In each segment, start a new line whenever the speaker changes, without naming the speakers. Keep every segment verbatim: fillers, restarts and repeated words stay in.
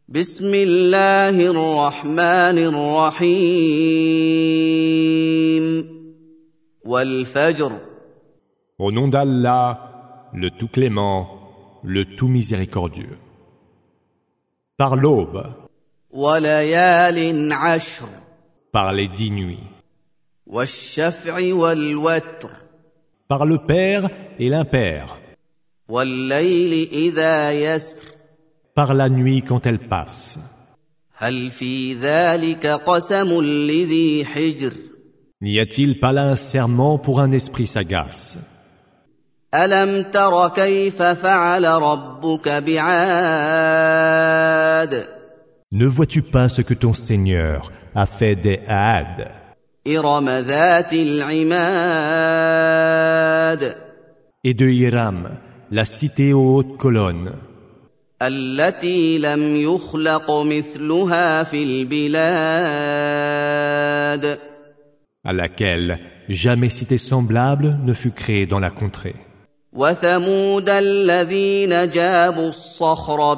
بسم الله الرحمن الرحيم والفجر.
Au nom d'Allah, le tout clément, le tout miséricordieux. Par l'aube,
وليال عشر.
par les dix nuits,
والشفع والوتر.
par le père et l'impair,
والليل إذا يسر.
par la nuit quand elle passe.
هل في ذلك قسم لذي حجر.
N'y a-t-il pas là un serment pour un esprit sagace?
ألم تر كيف فعل ربك بعاد.
Ne vois-tu pas ce que ton Seigneur a fait des Aad,
إرم ذات العماد.
et de Hiram, la cité aux hautes colonnes,
التي لم يخلق مثلها في البلاد.
à laquelle jamais cité semblable ne fut créée dans la contrée.
وثمود الذين جابوا الصخر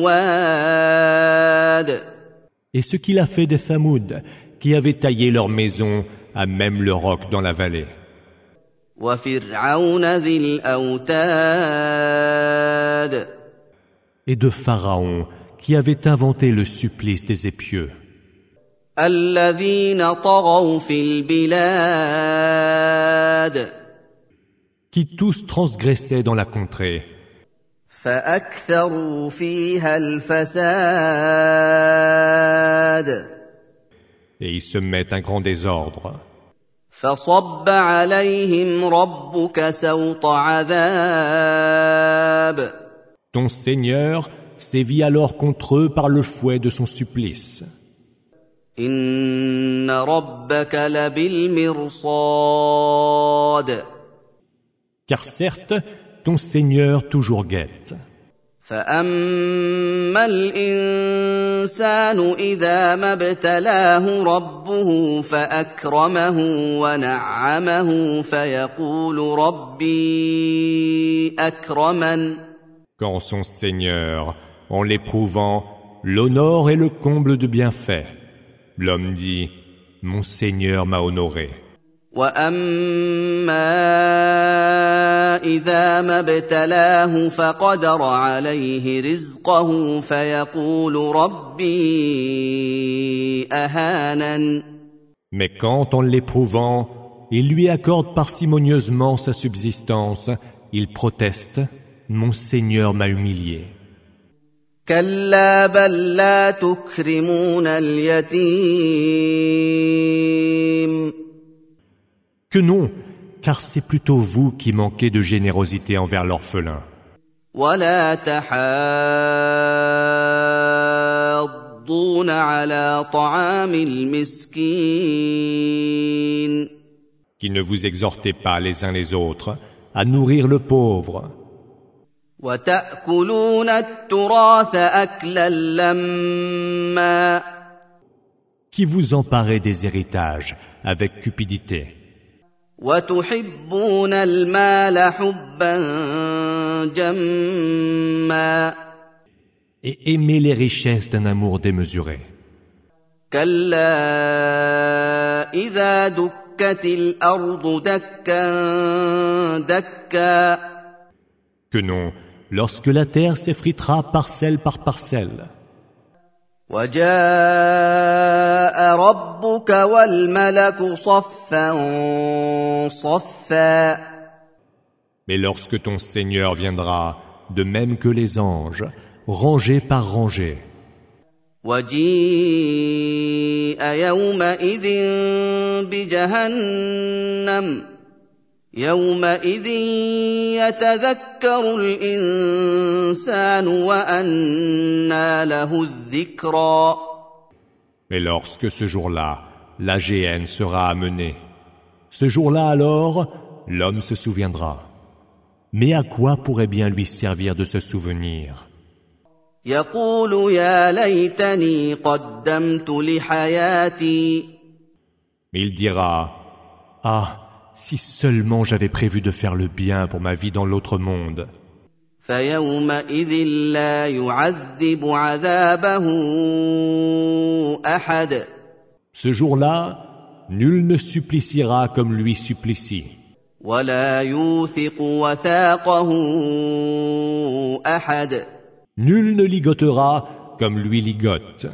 بالواد.
Et ce qu'il a fait des Thamoud, qui avaient taillé leur maison à même le roc dans la vallée.
وفرعون ذي الأوتاد.
Et de Pharaon, qui avait inventé le supplice des épieux,
الذين طغوا في البلاد.
qui tous transgressaient dans la contrée,
فأكثروا فيها الفساد.
et ils se mettent un grand désordre.
فصب عليهم ربك سوط عذاب.
Ton Seigneur sévit alors contre eux par le fouet de son supplice.
إن ربك لبالمرصاد.
Car certes, ton Seigneur toujours guette.
فأما الإنسان إذا ما ابتلاه ربه فأكرمه ونعمه فيقول ربي أكرمن.
Quand son Seigneur, en l'éprouvant, l'honore est le comble de bienfaits, l'homme dit, mon Seigneur m'a honoré.
وأما إذا ما ابتلاه فقدر عليه رزقه فيقول ربي أهانن.
Mais quand, en l'éprouvant, il lui accorde parcimonieusement sa subsistance, il proteste, mon Seigneur m'a humilié.
كلا بل لا تكرمون اليتيم.
Que non, car c'est plutôt vous qui manquez de générosité envers l'orphelin.
ولا تحاضون على طعام المسكين.
Qui ne vous exhortez pas les uns les autres à nourrir le pauvre.
وتأكلون التراث أكلا لما.
Qui vous emparez des héritages avec cupidité.
وتحبون المال حبا جما.
Et aimez les richesses d'un amour démesuré.
كلا إذا دكت الأرض دكا دكا.
Que non, lorsque la terre s'effritera parcelle par parcelle.
وجاء ربك والملك صفا صفا.
Mais lorsque ton Seigneur viendra, de même que les anges, rangés par rangées.
وجيء يومئذ بجهنم. يومئذ يتذكر الإنسان وأنى له الذكرى.
Mais lorsque ce jour-là, la géhenne sera amenée, ce jour-là alors, l'homme se souviendra. Mais à quoi pourrait bien lui servir de se souvenir?
يقول يا ليتني قدمت لحياتي.
Il dira, ah, si seulement j'avais prévu de faire le bien pour ma vie dans l'autre monde.
فيومئذ لا يعذب عذابه أحد.
Ce jour-là, nul ne suppliciera comme lui supplicie.
ولا يوثق وثاقه أحد.
Nul ne ligotera comme lui ligote.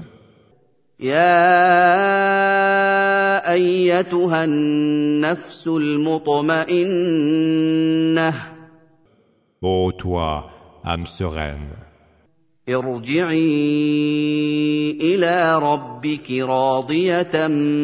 يا أيتها النفس المطمئنة.
Ô toi, âme sereine,
ارجعي إلى ربك راضية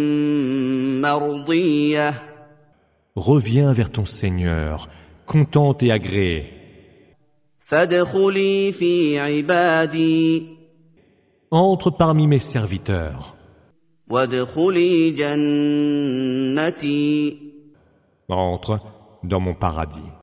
مرضية.
reviens vers ton Seigneur, contente et agréée.
فادخلي في عبادي.
Entre parmi mes serviteurs.
وادخلي جنتي.
Entre dans mon paradis.